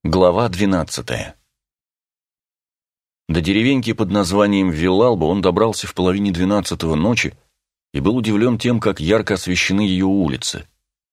Глава 12. До деревеньки под названием Виллалба он добрался в половине 12-го ночи и был удивлен тем, как ярко освещены ее улицы.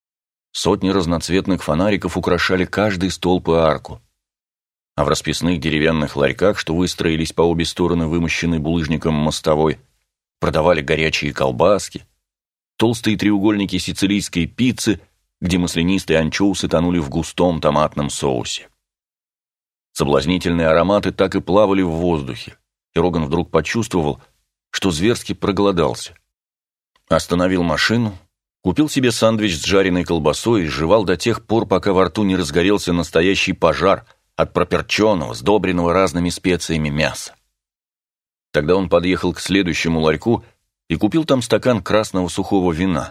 Сотни разноцветных фонариков украшали каждый столб и арку, а в расписных деревянных ларьках, что выстроились по обе стороны вымощенной булыжником мостовой, продавали горячие колбаски, толстые треугольники сицилийской пиццы, где маслянистые анчоусы тонули в густом томатном соусе. Соблазнительные ароматы так и плавали в воздухе, и Роган вдруг почувствовал, что зверски проголодался. Остановил машину, купил себе сэндвич с жареной колбасой и жевал до тех пор, пока во рту не разгорелся настоящий пожар от проперченного, сдобренного разными специями мяса. Тогда он подъехал к следующему ларьку и купил там стакан красного сухого вина.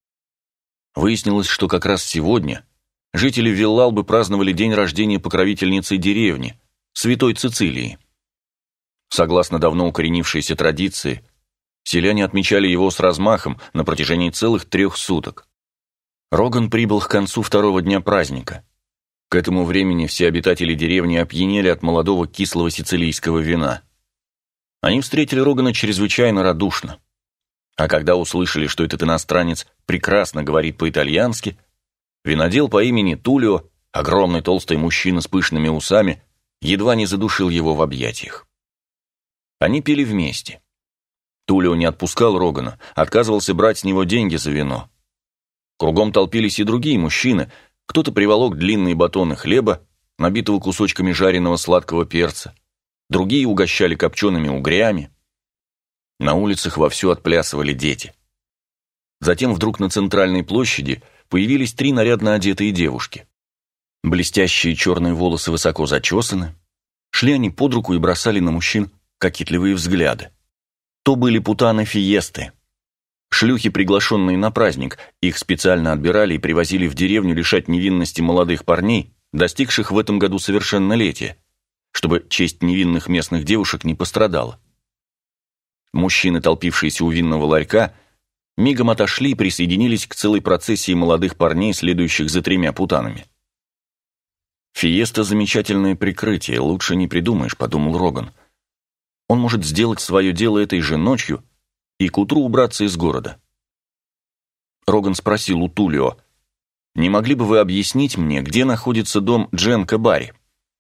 Выяснилось, что как раз сегодня жители Виллалбы праздновали день рождения покровительницы деревни, святой Цицилии. Согласно давно укоренившейся традиции, селяне отмечали его с размахом на протяжении целых 3 суток. Роган прибыл к концу второго дня праздника. К этому времени все обитатели деревни опьянели от молодого кислого сицилийского вина. Они встретили Рогана чрезвычайно радушно. А когда услышали, что этот иностранец прекрасно говорит по-итальянски, винодел по имени Тулио, огромный толстый мужчина с пышными усами, едва не задушил его в объятиях. Они пили вместе. Тулио не отпускал Рогана, отказывался брать с него деньги за вино. Кругом толпились и другие мужчины, кто-то приволок длинные батоны хлеба, набитого кусочками жареного сладкого перца, другие угощали копчеными угрями. На улицах вовсю отплясывали дети. Затем вдруг на центральной площади появились 3 нарядно одетые девушки. Блестящие черные волосы высоко зачесаны, шли они под руку и бросали на мужчин кокетливые взгляды. То были путаны Фиесты, шлюхи, приглашенные на праздник, их специально отбирали и привозили в деревню лишать невинности молодых парней, достигших в этом году совершеннолетия, чтобы честь невинных местных девушек не пострадала. Мужчины, толпившиеся у винного ларька, мигом отошли и присоединились к целой процессии молодых парней, следующих за 3 путанами. «Фиеста — замечательное прикрытие, лучше не придумаешь», — подумал Роган. «Он может сделать свое дело этой же ночью и к утру убраться из города». Роган спросил у Тулио: «Не могли бы вы объяснить мне, где находится дом Дженко Барри?»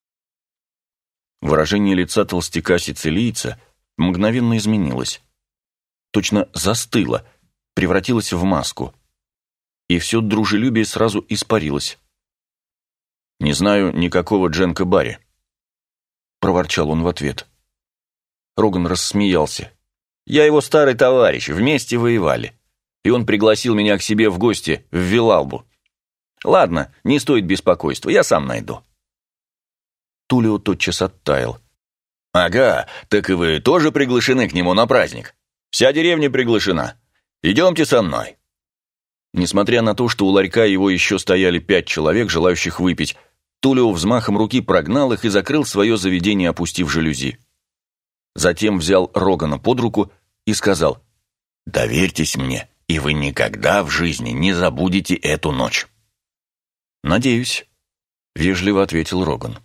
Выражение лица толстяка-сицилийца мгновенно изменилось. Точно застыло, превратилось в маску. И все дружелюбие сразу испарилось. «Не знаю никакого Дженко Барри», — проворчал он в ответ. Роган рассмеялся. «Я его старый товарищ, вместе воевали. И он пригласил меня к себе в гости в Виллалбу. Ладно, не стоит беспокойства, я сам найду». Тулио тотчас оттаял. «Ага, так и вы тоже приглашены к нему на праздник? Вся деревня приглашена. Идемте со мной». Несмотря на то, что у ларька его еще стояли 5 человек, желающих выпить, Тулио взмахом руки прогнал их и закрыл свое заведение, опустив жалюзи. Затем взял Рогана под руку и сказал: «Доверьтесь мне, и вы никогда в жизни не забудете эту ночь». «Надеюсь», — вежливо ответил Роган.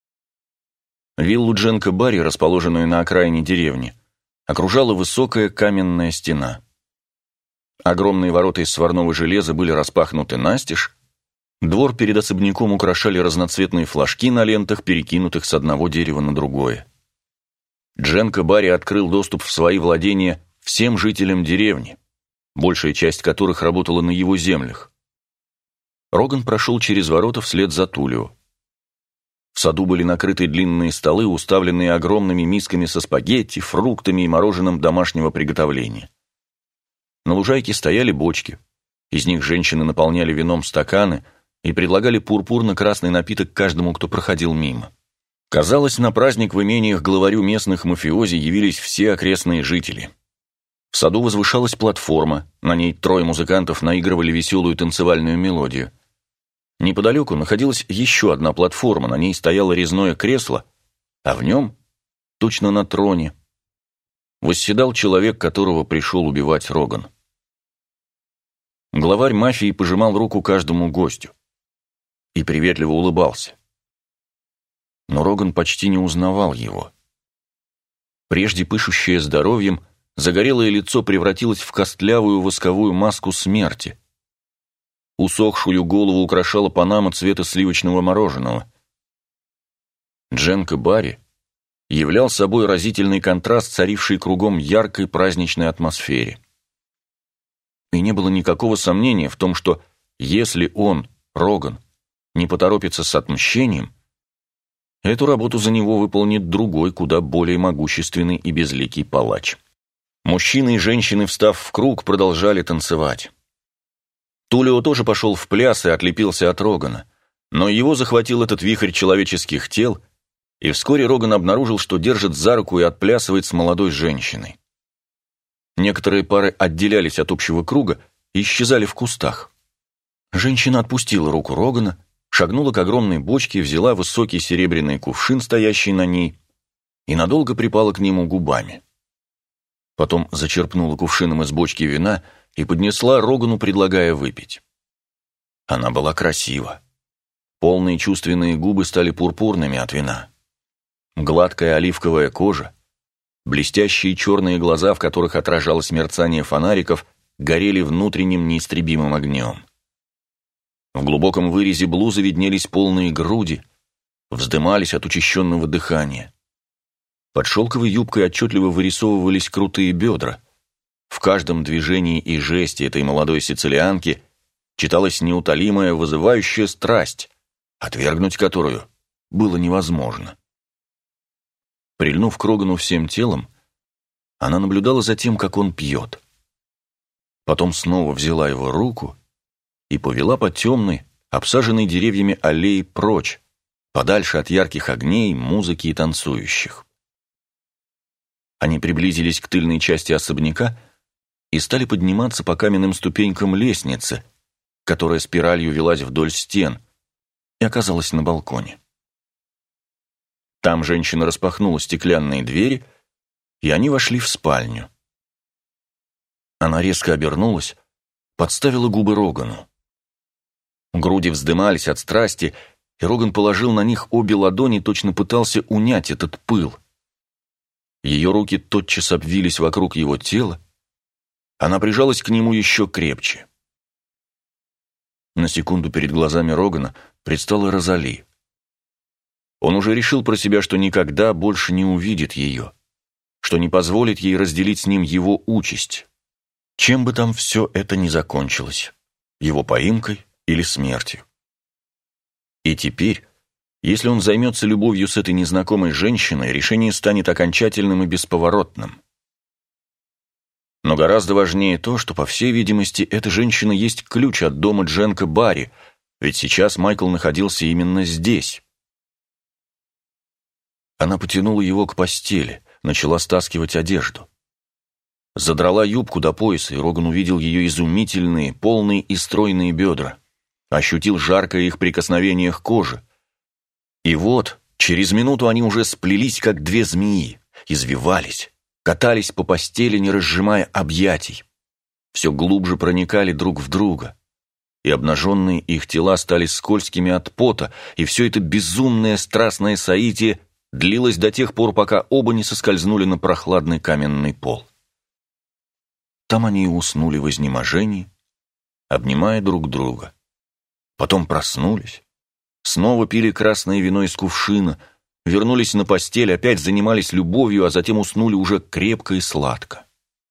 Виллу Дженко Барри, расположенную на окраине деревни, окружала высокая каменная стена. Огромные ворота из сварного железа были распахнуты настежь, двор перед особняком украшали разноцветные флажки на лентах, перекинутых с одного дерева на другое. Дженко Барри открыл доступ в свои владения всем жителям деревни, большая часть которых работала на его землях. Роган прошел через ворота вслед за Тулио. В саду были накрыты длинные столы, уставленные огромными мисками со спагетти, фруктами и мороженым домашнего приготовления. На лужайке стояли бочки. Из них женщины наполняли вином стаканы и предлагали пурпурно-красный напиток каждому, кто проходил мимо. Казалось, на праздник в имениях главарю местных мафиози явились все окрестные жители. В саду возвышалась платформа, на ней 3 музыкантов наигрывали веселую танцевальную мелодию. Неподалеку находилась еще одна платформа, на ней стояло резное кресло, а в нем, точно на троне, восседал человек, которого пришел убивать Роган. Главарь мафии пожимал руку каждому гостю и приветливо улыбался. но Роган почти не узнавал его. Прежде пышущее здоровьем, загорелое лицо превратилось в костлявую восковую маску смерти. Усохшую голову украшала панама цвета сливочного мороженого. Дженка Барри являл собой разительный контраст, царивший кругом яркой праздничной атмосфере. И не было никакого сомнения в том, что если он, Роган, не поторопится с отмщением, эту работу за него выполнит другой, куда более могущественный и безликий палач. Мужчины и женщины, встав в круг, продолжали танцевать. Тулио тоже пошел в пляс и отлепился от Рогана, но его захватил этот вихрь человеческих тел, и вскоре Роган обнаружил, что держит за руку и отплясывает с молодой женщиной. Некоторые пары отделялись от общего круга и исчезали в кустах. Женщина отпустила руку Рогана, шагнула к огромной бочке, взяла высокий серебряный кувшин, стоящий на ней, и надолго припала к нему губами. Потом зачерпнула кувшином из бочки вина и поднесла Рогану, предлагая выпить. Она была красива. Полные чувственные губы стали пурпурными от вина. Гладкая оливковая кожа, блестящие черные глаза, в которых отражалось мерцание фонариков, горели внутренним неистребимым огнем. В глубоком вырезе блузы виднелись полные груди, вздымались от учащенного дыхания. Под шелковой юбкой отчетливо вырисовывались крутые бедра. В каждом движении и жесте этой молодой сицилианки читалась неутолимая, вызывающая страсть, отвергнуть которую было невозможно. Прильнув к Рогану всем телом, она наблюдала за тем, как он пьет. Потом снова взяла его руку и повела по темной, обсаженной деревьями аллее прочь, подальше от ярких огней, музыки и танцующих. Они приблизились к тыльной части особняка и стали подниматься по каменным ступенькам лестницы, которая спиралью велась вдоль стен, и оказалась на балконе. Там женщина распахнула стеклянные двери, и они вошли в спальню. Она резко обернулась, подставила губы Рогану. Груди вздымались от страсти, и Роган положил на них обе ладони, точно пытался унять этот пыл. Ее руки тотчас обвились вокруг его тела, она прижалась к нему еще крепче. На секунду перед глазами Рогана предстала Розали. Он уже решил про себя, что никогда больше не увидит ее, что не позволит ей разделить с ним его участь, чем бы там все это ни закончилось, его поимкой или смертью. И теперь, если он займется любовью с этой незнакомой женщиной, решение станет окончательным и бесповоротным. Но гораздо важнее то, что, по всей видимости, эта женщина есть ключ от дома Дженка Барри, ведь сейчас Майкл находился именно здесь. Она потянула его к постели, начала стаскивать одежду. Задрала юбку до пояса, и Роган увидел ее изумительные, полные и стройные бедра. Ощутил жаркое их прикосновение к коже. И вот, через минуту они уже сплелись, как две змеи, извивались, катались по постели, не разжимая объятий. Все глубже проникали друг в друга, и обнаженные их тела стали скользкими от пота, и все это безумное страстное соитие длилось до тех пор, пока оба не соскользнули на прохладный каменный пол. Там они и уснули в изнеможении, обнимая друг друга. Потом проснулись, снова пили красное вино из кувшина, вернулись на постель, опять занимались любовью, а затем уснули уже крепко и сладко.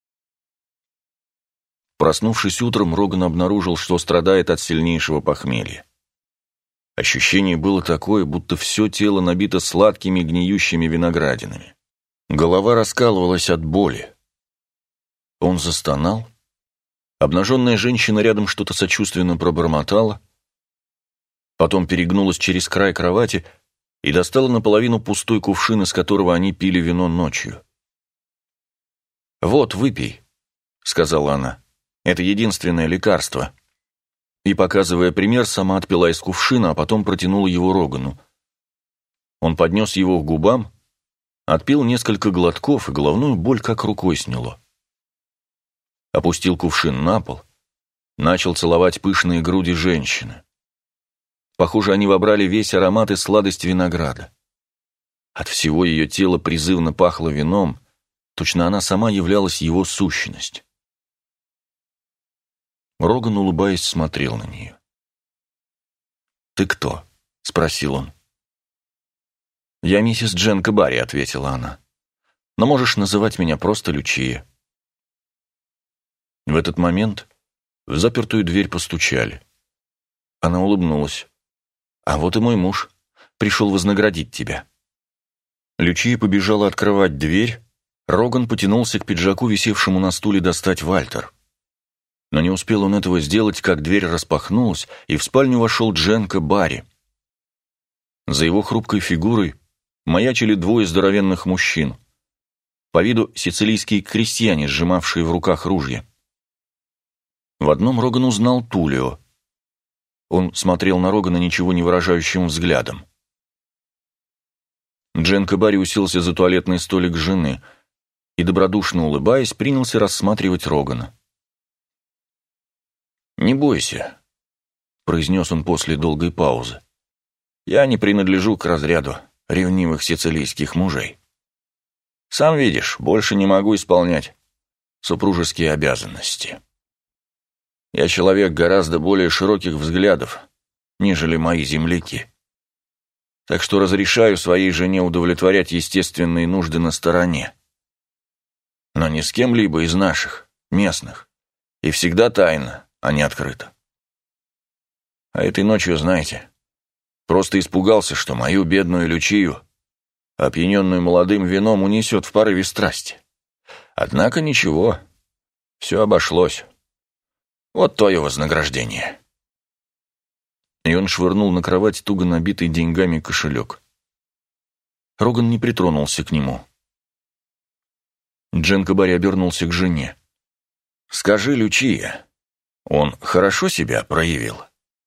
Проснувшись утром, Роган обнаружил, что страдает от сильнейшего похмелья. Ощущение было такое, будто все тело набито сладкими гниющими виноградинами. Голова раскалывалась от боли. Он застонал. Обнаженная женщина рядом что-то сочувственно пробормотала, потом перегнулась через край кровати и достала наполовину пустой кувшин, из которого они пили вино ночью. «Вот, выпей», — сказала она. «Это единственное лекарство». И, показывая пример, сама отпила из кувшина, а потом протянула его Рогану. Он поднес его к губам, отпил несколько глотков, и головную боль как рукой сняло. Опустил кувшин на пол, начал целовать пышные груди женщины. Похоже, они вобрали весь аромат и сладость винограда. От всего ее тела призывно пахло вином, точно она сама являлась его сущность. Роган, улыбаясь, смотрел на нее. «Ты кто?» — спросил он. «Я миссис Дженка Барри», — ответила она. «Но можешь называть меня просто Лючия». В этот момент в запертую дверь постучали. Она улыбнулась. «А вот и мой муж. Пришел вознаградить тебя». Лючия побежала открывать дверь. Роган потянулся к пиджаку, висевшему на стуле, достать Вальтер. Но не успел он этого сделать, как дверь распахнулась, и в спальню вошел Дженка Барри. За его хрупкой фигурой маячили двое здоровенных мужчин. По виду сицилийские крестьяне, сжимавшие в руках ружья. В одном Роган узнал Тулио. Он смотрел на Рогана ничего не выражающим взглядом. Дженка Барри уселся за туалетный столик жены и, добродушно улыбаясь, принялся рассматривать Рогана. «Не бойся», — произнес он после долгой паузы. «Я не принадлежу к разряду ревнивых сицилийских мужей. Сам видишь, больше не могу исполнять супружеские обязанности. Я человек гораздо более широких взглядов, нежели мои земляки. Так что разрешаю своей жене удовлетворять естественные нужды на стороне. Но не с кем-либо из наших, местных, и всегда тайно, а не открыто. А этой ночью, знаете, просто испугался, что мою бедную Лючию, опьяненную молодым вином, унесет в порыве страсти. Однако ничего, все обошлось. Вот твое вознаграждение». И он швырнул на кровать туго набитый деньгами кошелек. Роган не притронулся к нему. Дженка Барри обернулся к жене. «Скажи, Лючия, он хорошо себя проявил?»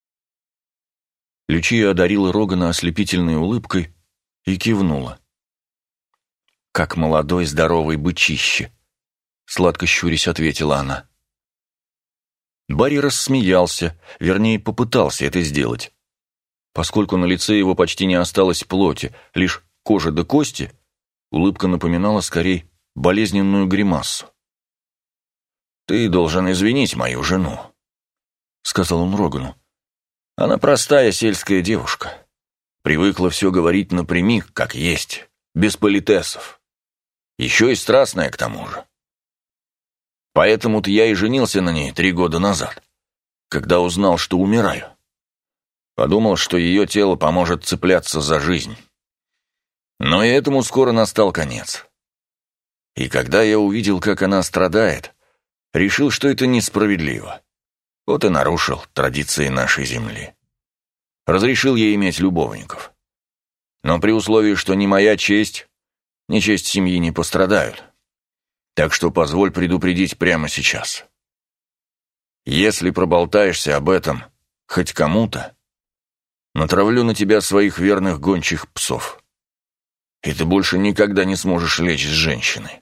Лючия одарила Рогана ослепительной улыбкой и кивнула. «Как молодой здоровый бычище», — сладко щурясь ответила она. Барри рассмеялся, вернее, попытался это сделать. Поскольку на лице его почти не осталось плоти, лишь кожа до кости, улыбка напоминала скорее болезненную гримассу. «Ты должен извинить мою жену», — сказал он Рогану. «Она простая сельская девушка. Привыкла все говорить напрямик, как есть, без политесов. Еще и страстная к тому же. Поэтому-то я и женился на ней 3 года назад, когда узнал, что умираю. Подумал, что ее тело поможет цепляться за жизнь. Но и этому скоро настал конец. И когда я увидел, как она страдает, решил, что это несправедливо. Вот и нарушил традиции нашей земли. Разрешил ей иметь любовников. Но при условии, что ни моя честь, ни честь семьи не пострадают. Так что позволь предупредить прямо сейчас. Если проболтаешься об этом хоть кому-то, натравлю на тебя своих верных гончих псов. И ты больше никогда не сможешь лечь с женщиной».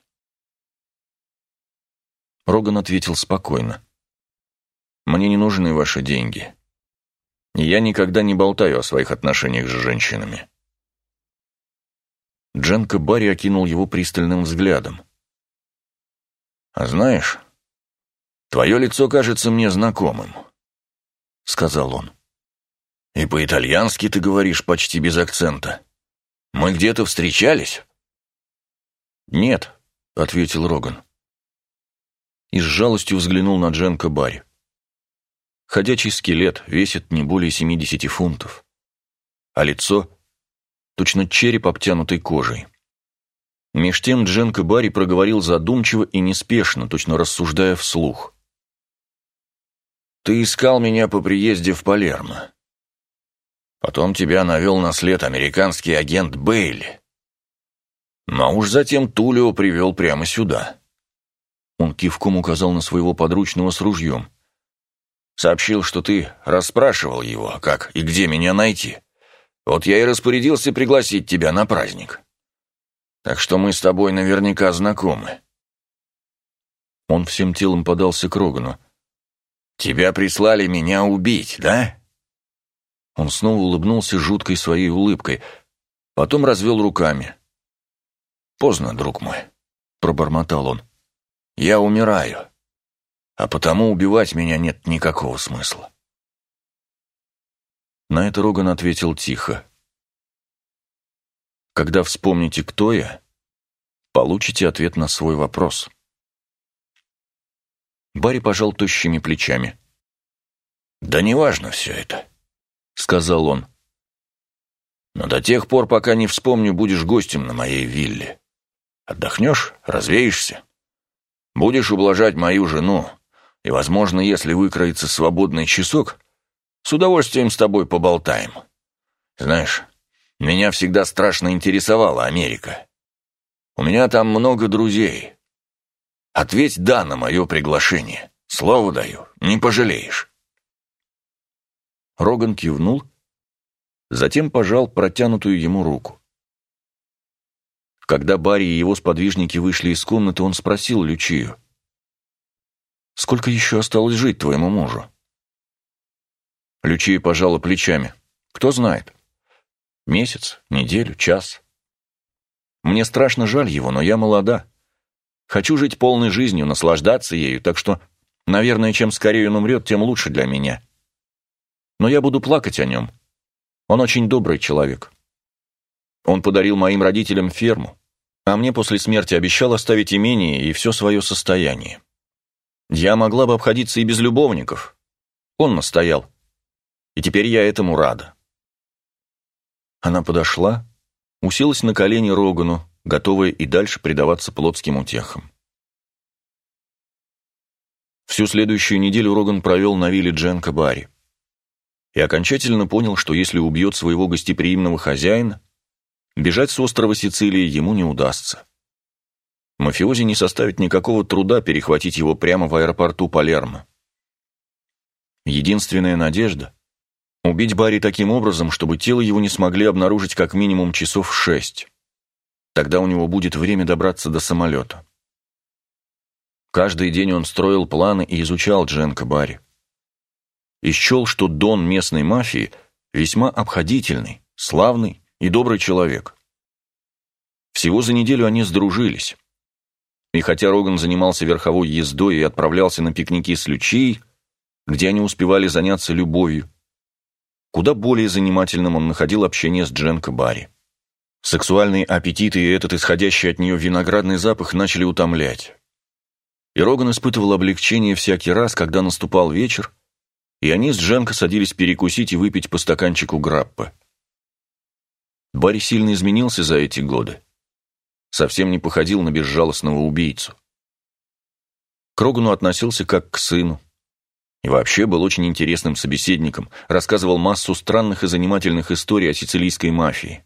Роган ответил спокойно. «Мне не нужны ваши деньги. И я никогда не болтаю о своих отношениях с женщинами». Дженка Барри окинул его пристальным взглядом. «А знаешь, твое лицо кажется мне знакомым», — сказал он. «И по-итальянски ты говоришь почти без акцента. Мы где-то встречались?» «Нет», — ответил Роган. И с жалостью взглянул на Дженка Барри. Ходячий скелет, весит не более 70 фунтов. А лицо — точно череп, обтянутый кожей. Меж тем Дженка Барри проговорил задумчиво и неспешно, точно рассуждая вслух. «Ты искал меня по приезде в Палермо. Потом тебя навел на след американский агент Бейли. Но уж затем Тулио привел прямо сюда». Он кивком указал на своего подручного с ружьем. «Сообщил, что ты расспрашивал его, как и где меня найти. Вот я и распорядился пригласить тебя на праздник. Так что мы с тобой наверняка знакомы». Он всем телом подался к Рогану. «Тебя прислали меня убить, да?» Он снова улыбнулся жуткой своей улыбкой. Потом развел руками. «Поздно, друг мой», — пробормотал он. «Я умираю, а потому убивать меня нет никакого смысла». На это Роган ответил тихо. «Когда вспомните, кто я, получите ответ на свой вопрос». Барри пожал тощими плечами. «Да неважно все это», — сказал он. «Но до тех пор, пока не вспомню, будешь гостем на моей вилле. Отдохнешь, развеешься, будешь ублажать мою жену, и, возможно, если выкроется свободный часок, с удовольствием с тобой поболтаем. Знаешь, меня всегда страшно интересовала Америка. У меня там много друзей. Ответь «да» на мое приглашение. Слово даю, не пожалеешь». Роган кивнул, затем пожал протянутую ему руку. Когда Барри и его сподвижники вышли из комнаты, он спросил Лючию: «Сколько еще осталось жить твоему мужу?» Лючия пожала плечами. «Кто знает. Месяц, неделю, час. Мне страшно жаль его, но я молода. Хочу жить полной жизнью, наслаждаться ею, так что, наверное, чем скорее он умрет, тем лучше для меня. Но я буду плакать о нем. Он очень добрый человек. Он подарил моим родителям ферму, а мне после смерти обещал оставить имение и все свое состояние. Я могла бы обходиться и без любовников. Он настоял. И теперь я этому рада». Она подошла, уселась на колени Рогану, готовая и дальше предаваться плотским утехам. Всю следующую неделю Роган провел на вилле Дженка Барри и окончательно понял, что если убьет своего гостеприимного хозяина, бежать с острова Сицилии ему не удастся. Мафиози не составит никакого труда перехватить его прямо в аэропорту Палермо. Единственная надежда — убить Барри таким образом, чтобы тело его не смогли обнаружить как минимум часов 6. Тогда у него будет время добраться до самолета. Каждый день он строил планы и изучал Дженка Барри. И счел, что дон местной мафии весьма обходительный, славный и добрый человек. Всего за неделю они сдружились. И хотя Роган занимался верховой ездой и отправлялся на пикники с Лючией, где они успевали заняться любовью, куда более занимательным он находил общение с Дженка Барри. Сексуальные аппетиты и этот исходящий от нее виноградный запах начали утомлять. И Роган испытывал облегчение всякий раз, когда наступал вечер, и они с Дженко садились перекусить и выпить по стаканчику граппы. Барри сильно изменился за эти годы. Совсем не походил на безжалостного убийцу. К Рогану относился как к сыну. И вообще был очень интересным собеседником, рассказывал массу странных и занимательных историй о сицилийской мафии.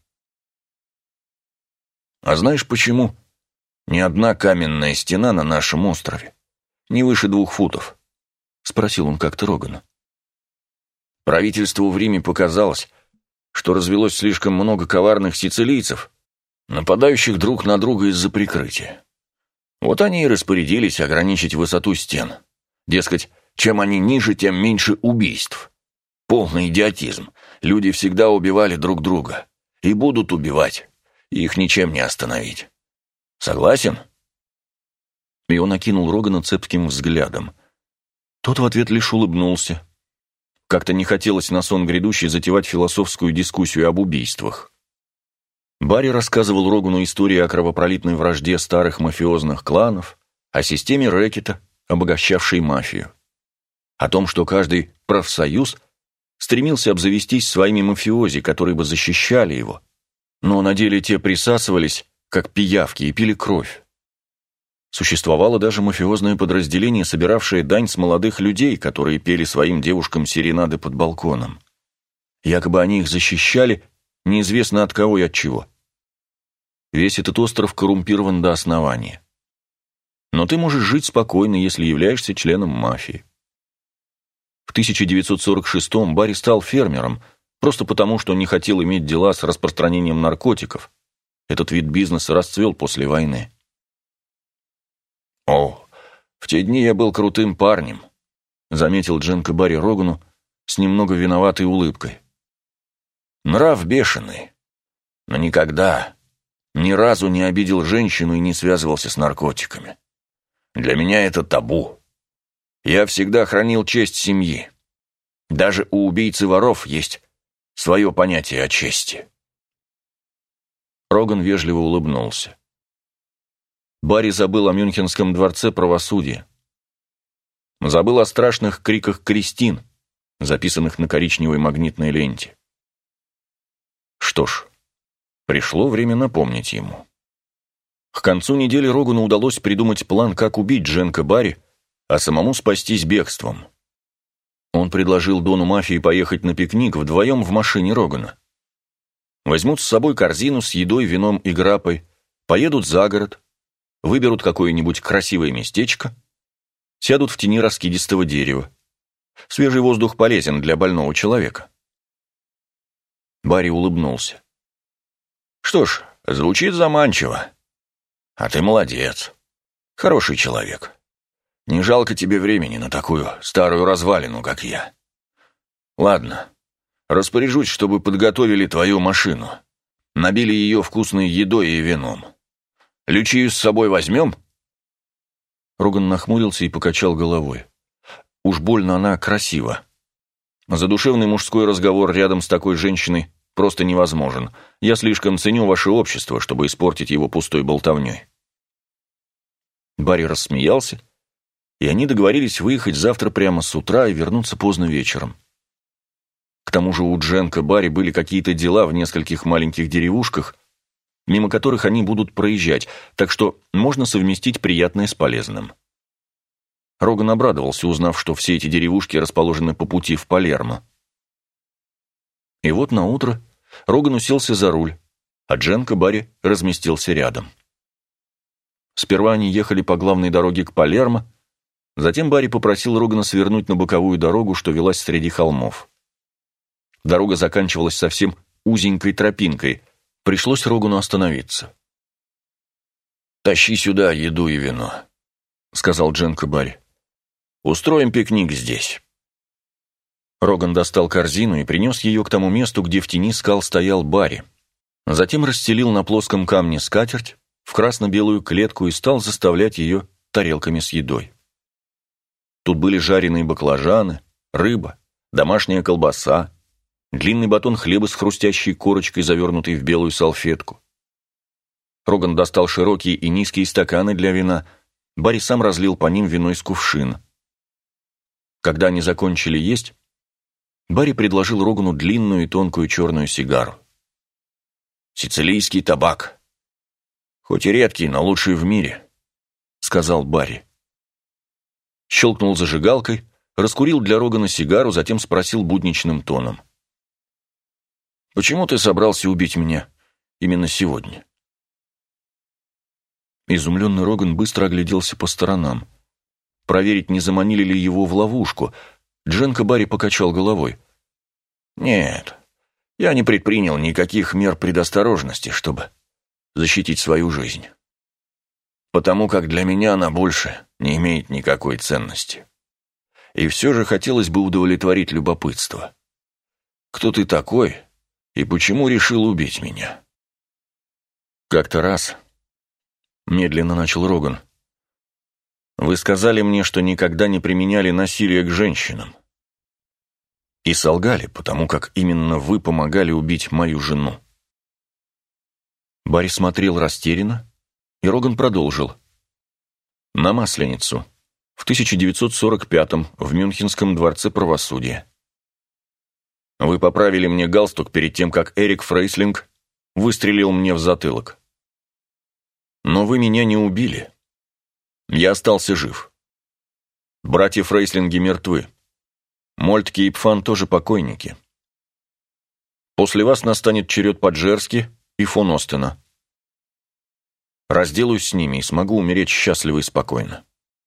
«А знаешь, почему ни одна каменная стена на нашем острове не выше 2 футов?» — спросил он как-то Рогана. «Правительству в Риме показалось, что развелось слишком много коварных сицилийцев, нападающих друг на друга из-за прикрытия. Вот они и распорядились ограничить высоту стен. Дескать, чем они ниже, тем меньше убийств. Полный идиотизм. Люди всегда убивали друг друга. И будут убивать. И их ничем не остановить. Согласен?» И он окинул Рогана цепким взглядом. Тот в ответ лишь улыбнулся. Как-то не хотелось на сон грядущий затевать философскую дискуссию об убийствах. Барри рассказывал Рогану истории о кровопролитной вражде старых мафиозных кланов, о системе рэкета, обогащавшей мафию. О том, что каждый профсоюз стремился обзавестись своими мафиози, которые бы защищали его, но на деле те присасывались, как пиявки, и пили кровь. Существовало даже мафиозное подразделение, собиравшее дань с молодых людей, которые пели своим девушкам серенады под балконом. Якобы они их защищали, неизвестно от кого и от чего. Весь этот остров коррумпирован до основания. Но ты можешь жить спокойно, если являешься членом мафии. В 1946-м Барри стал фермером, просто потому, что не хотел иметь дела с распространением наркотиков. Этот вид бизнеса расцвел после войны. «О, в те дни я был крутым парнем», — заметил Дженко Барри Рогану с немного виноватой улыбкой. «Нрав бешеный. но никогда, ни разу не обидел женщину и не связывался с наркотиками. Для меня это табу. Я всегда хранил честь семьи. Даже у убийцы воров есть свое понятие о чести». Роган вежливо улыбнулся. Барри забыл о Мюнхенском дворце правосудия. Забыл о страшных криках Кристин, записанных на коричневой магнитной ленте. Что ж, пришло время напомнить ему. К концу недели Рогану удалось придумать план, как убить Дженка Барри, а самому спастись бегством. Он предложил Дону мафии поехать на пикник вдвоем в машине Рогана. Возьмут с собой корзину с едой, вином и граппой, поедут за город, выберут какое-нибудь красивое местечко, сядут в тени раскидистого дерева. Свежий воздух полезен для больного человека. Барри улыбнулся. «Что ж, звучит заманчиво. А ты молодец. Хороший человек. Не жалко тебе времени на такую старую развалину, как я. Ладно, распоряжусь, чтобы подготовили твою машину. Набили ее вкусной едой и вином. Лючию с собой возьмем?» Роган нахмурился и покачал головой. Уж больно она красива. Задушевный мужской разговор рядом с такой женщиной просто невозможен. Я слишком ценю ваше общество, чтобы испортить его пустой болтовней. Барри рассмеялся, и они договорились выехать завтра прямо с утра и вернуться поздно вечером. К тому же у Дженка Барри были какие-то дела в нескольких маленьких деревушках, мимо которых они будут проезжать, так что можно совместить приятное с полезным. Роган обрадовался, узнав, что все эти деревушки расположены по пути в Палермо. И вот наутро Роган уселся за руль, а Дженка Барри разместился рядом. Сперва они ехали по главной дороге к Палермо, затем Барри попросил Рогана свернуть на боковую дорогу, что велась среди холмов. Дорога заканчивалась совсем узенькой тропинкой, пришлось Рогану остановиться. «Тащи сюда еду и вино», — сказал Дженка Барри. «Устроим пикник здесь». Роган достал корзину и принес ее к тому месту, где в тени скал стоял Барри. Затем расстелил на плоском камне скатерть в красно-белую клетку и стал заставлять ее тарелками с едой. Тут были жареные баклажаны, рыба, домашняя колбаса, длинный батон хлеба с хрустящей корочкой, завернутый в белую салфетку. Роган достал широкие и низкие стаканы для вина, Барри сам разлил по ним вино из кувшина. Когда они закончили есть, Барри предложил Рогану длинную и тонкую черную сигару. «Сицилийский табак. Хоть и редкий, но лучший в мире», — сказал Барри. Щелкнул зажигалкой, раскурил для Рогана сигару, затем спросил будничным тоном. «Почему ты собрался убить меня именно сегодня?» Изумленный Роган быстро огляделся по сторонам. Проверить, не заманили ли его в ловушку. Дженка Барри покачал головой. «Нет, я не предпринял никаких мер предосторожности, чтобы защитить свою жизнь. Потому как для меня она больше не имеет никакой ценности. И все же хотелось бы удовлетворить любопытство. Кто ты такой и почему решил убить меня?» «Как-то раз», — медленно начал Роган, — «вы сказали мне, что никогда не применяли насилие к женщинам. И солгали, потому как именно вы помогали убить мою жену». Барри смотрел растерянно, и Роган продолжил. «На Масленицу, в 1945-м, в Мюнхенском дворце правосудия. Вы поправили мне галстук перед тем, как Эрик Фрейслинг выстрелил мне в затылок. Но вы меня не убили. Я остался жив. Братья Фрейслинги мертвы. Мольтке и Пфан тоже покойники. После вас настанет черед Паджерски и фон Остена. Разделаюсь с ними и смогу умереть счастливо и спокойно».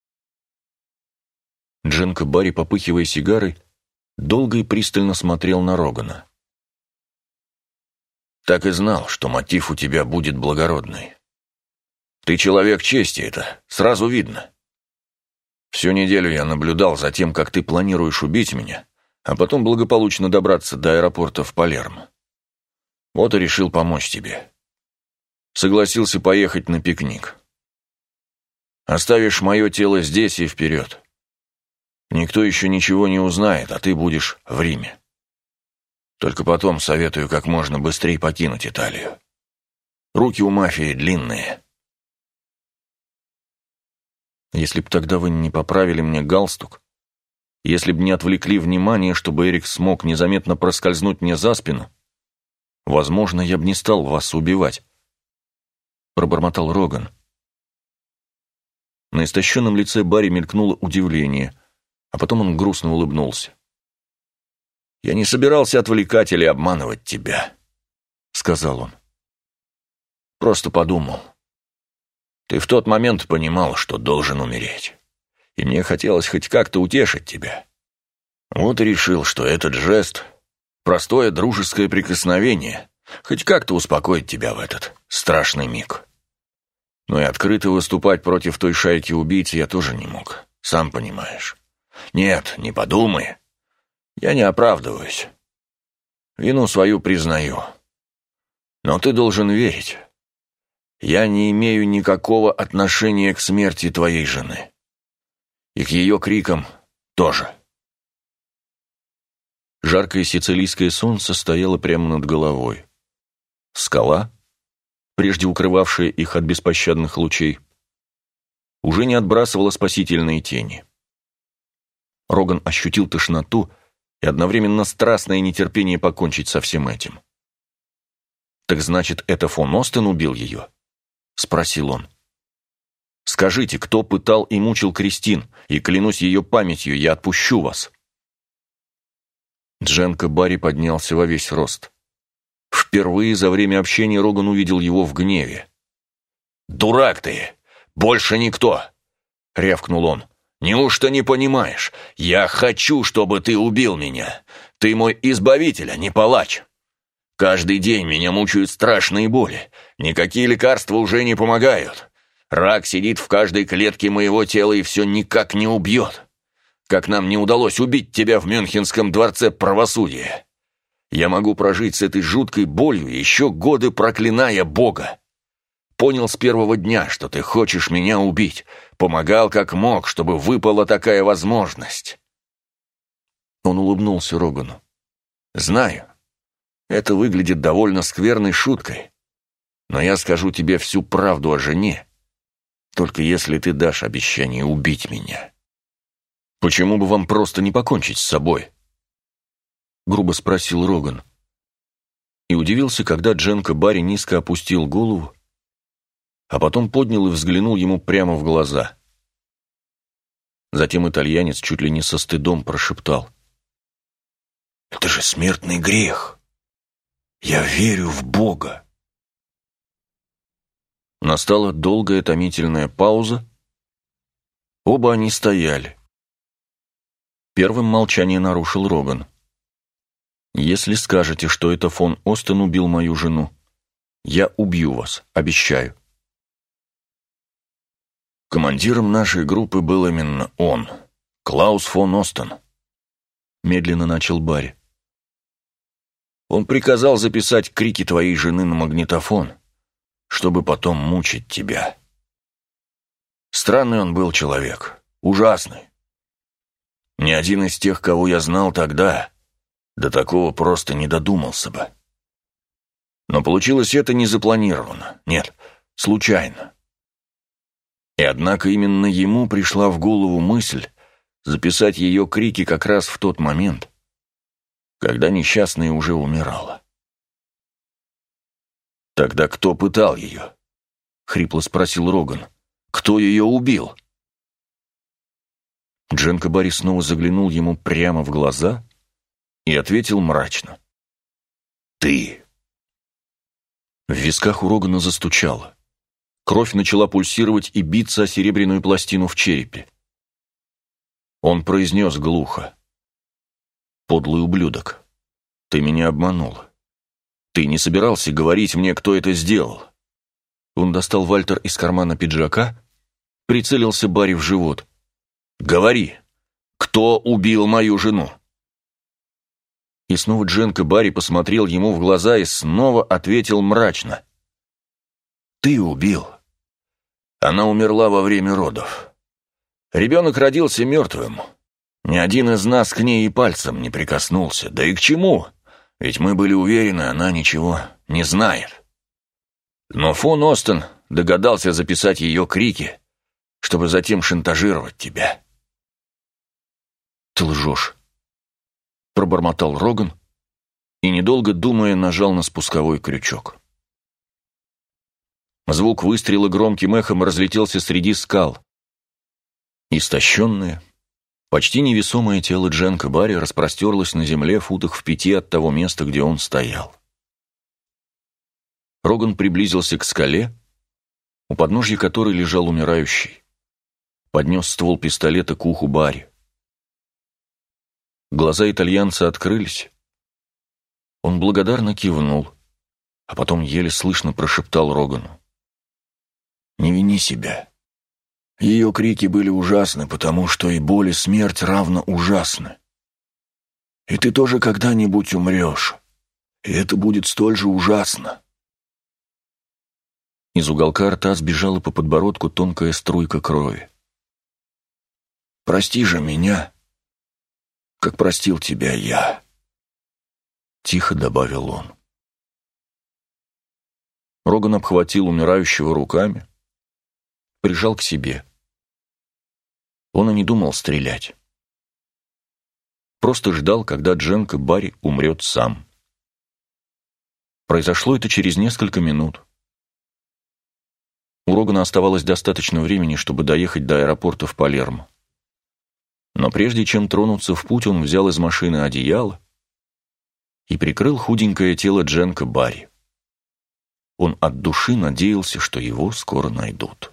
Дженка Барри, попыхивая сигарой, долго и пристально смотрел на Рогана. «Так и знал, что мотив у тебя будет благородный. Ты человек чести, это сразу видно. Всю неделю я наблюдал за тем, как ты планируешь убить меня, а потом благополучно добраться до аэропорта в Палермо. Вот и решил помочь тебе. Согласился поехать на пикник. Оставишь мое тело здесь и вперед. Никто еще ничего не узнает, а ты будешь в Риме. Только потом советую как можно быстрее покинуть Италию. Руки у мафии длинные. Если б тогда вы не поправили мне галстук, если б не отвлекли внимание, чтобы Эрик смог незаметно проскользнуть мне за спину, возможно, я бы не стал вас убивать, пробормотал Роган. На истощенном лице Барри мелькнуло удивление, а потом он грустно улыбнулся. «Я не собирался отвлекать или обманывать тебя», — сказал он. «Просто подумал. Ты в тот момент понимал, что должен умереть, и мне хотелось хоть как-то утешить тебя. Вот и решил, что этот жест, простое дружеское прикосновение, хоть как-то успокоит тебя в этот страшный миг. Но и открыто выступать против той шайки убийц я тоже не мог, сам понимаешь. Нет, не подумай. Я не оправдываюсь. Вину свою признаю. Но ты должен верить. Я не имею никакого отношения к смерти твоей жены. И к ее крикам тоже». Жаркое сицилийское солнце стояло прямо над головой. Скала, прежде укрывавшая их от беспощадных лучей, уже не отбрасывала спасительные тени. Роган ощутил тошноту и одновременно страстное нетерпение покончить со всем этим. «Так значит, это фон Остен убил ее?» — спросил он. «Скажите, кто пытал и мучил Кристин, и, клянусь ее памятью, я отпущу вас». Дженко Барри поднялся во весь рост. Впервые за время общения Роган увидел его в гневе. «Дурак ты! Больше никто!» — рявкнул он. «Неужто не понимаешь? Я хочу, чтобы ты убил меня. Ты мой избавитель, а не палач. Каждый день меня мучают страшные боли. Никакие лекарства уже не помогают. Рак сидит в каждой клетке моего тела и все никак не убьет. Как нам не удалось убить тебя в Мюнхенском дворце правосудия. Я могу прожить с этой жуткой болью еще годы, проклиная Бога. Понял с первого дня, что ты хочешь меня убить. Помогал как мог, чтобы выпала такая возможность». Он улыбнулся Рогану. «Знаю, это выглядит довольно скверной шуткой, но я скажу тебе всю правду о жене, только если ты дашь обещание убить меня». «Почему бы вам просто не покончить с собой?» — грубо спросил Роган. И удивился, когда Дженко Барри низко опустил голову, а потом поднял и взглянул ему прямо в глаза. Затем итальянец чуть ли не со стыдом прошептал: «Это же смертный грех! Я верю в Бога!» Настала долгая томительная пауза. Оба они стояли. Первым молчание нарушил Роган. «Если скажете, что это фон Остен убил мою жену, я убью вас, обещаю». «Командиром нашей группы был именно он, Клаус фон Остен», — медленно начал Барри. «Он приказал записать крики твоей жены на магнитофон, чтобы потом мучить тебя. Странный он был человек, ужасный. Ни один из тех, кого я знал тогда, до такого просто не додумался бы. Но получилось это не запланированно, нет, случайно. И однако именно ему пришла в голову мысль записать ее крики как раз в тот момент, когда несчастная уже умирала. «Тогда кто пытал ее?» — хрипло спросил Роган. «Кто ее убил?» Дженко Барри снова заглянул ему прямо в глаза и ответил мрачно: «Ты». В висках у Рогана застучало. Кровь начала пульсировать и биться о серебряную пластину в черепе. Он произнес глухо: «Подлый ублюдок, ты меня обманул. Ты не собирался говорить мне, кто это сделал». Он достал Вальтер из кармана пиджака, прицелился Барри в живот. «Говори, кто убил мою жену?» И снова Дженка Барри посмотрел ему в глаза и снова ответил мрачно. «Ты убил. Она умерла во время родов. Ребенок родился мертвым. Ни один из нас к ней и пальцем не прикоснулся. Да и к чему? Ведь мы были уверены, она ничего не знает. Но фон Остен догадался записать ее крики, чтобы затем шантажировать тебя». «Ты лжешь», — пробормотал Роган и, недолго думая, нажал на спусковой крючок. Звук выстрела громким эхом разлетелся среди скал. Истощенное, почти невесомое тело Дженка Барри распростерлось на земле футах в 5 от того места, где он стоял. Роган приблизился к скале, у подножья которой лежал умирающий. Поднес ствол пистолета к уху Барри. Глаза итальянца открылись. Он благодарно кивнул, а потом еле слышно прошептал Рогану: «Не вини себя. Ее крики были ужасны, потому что и боль, и смерть равно ужасны. И ты тоже когда-нибудь умрешь, и это будет столь же ужасно». Из уголка рта сбежала по подбородку тонкая струйка крови. «Прости же меня, как простил тебя я», — тихо добавил он. Роган обхватил умирающего руками, прижал к себе. Он и не думал стрелять. Просто ждал, когда Дженка Барри умрет сам. Произошло это через несколько минут. У Рогана оставалось достаточно времени, чтобы доехать до аэропорта в Палермо. Но прежде чем тронуться в путь, он взял из машины одеяло и прикрыл худенькое тело Дженка Барри. Он от души надеялся, что его скоро найдут.